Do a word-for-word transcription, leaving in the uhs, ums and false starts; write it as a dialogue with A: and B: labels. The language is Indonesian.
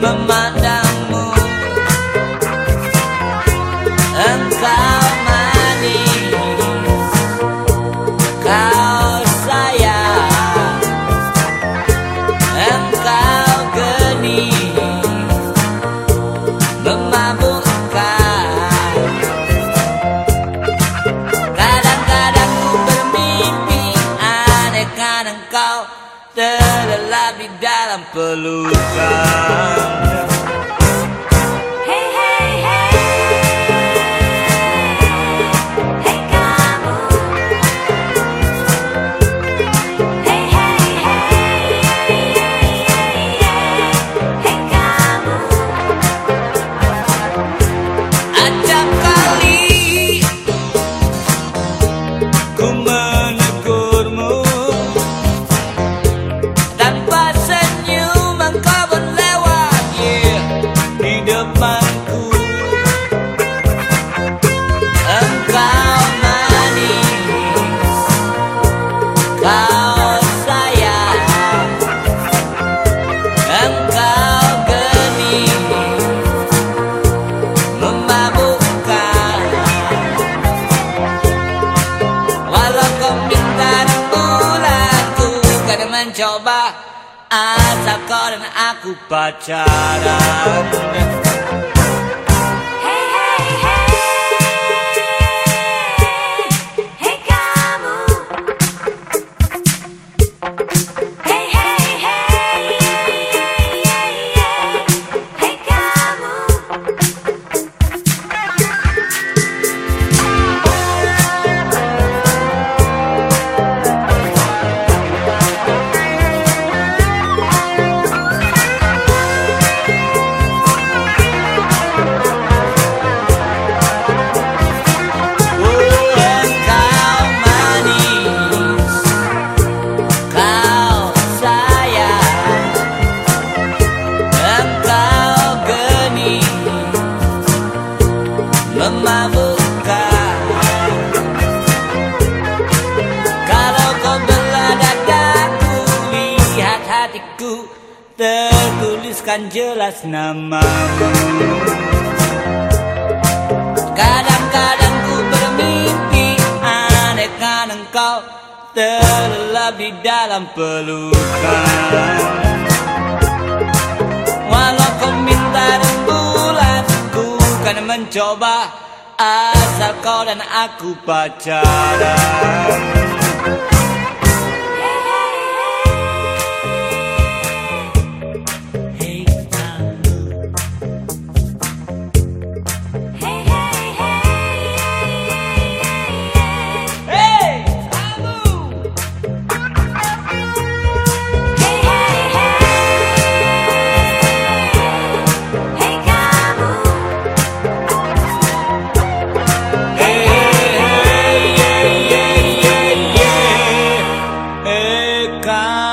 A: memandangmu. Engkau manis, kau sayang, engkau genis, memabukkan. Kadang-kadang ku bermimpi anehkan engkau terlelap di dalam pelukan. Mencoba asal kau dan aku pacaran. Memabukkan. Kalau kau belah dadaku, lihat hatiku tertuliskan jelas namamu. Kadang-kadang ku bermimpi anehkan engkau terlelap di dalam pelukan. Walau kau minta rembulan, ku kan mencoba asal kau dan aku pacaran. Hey,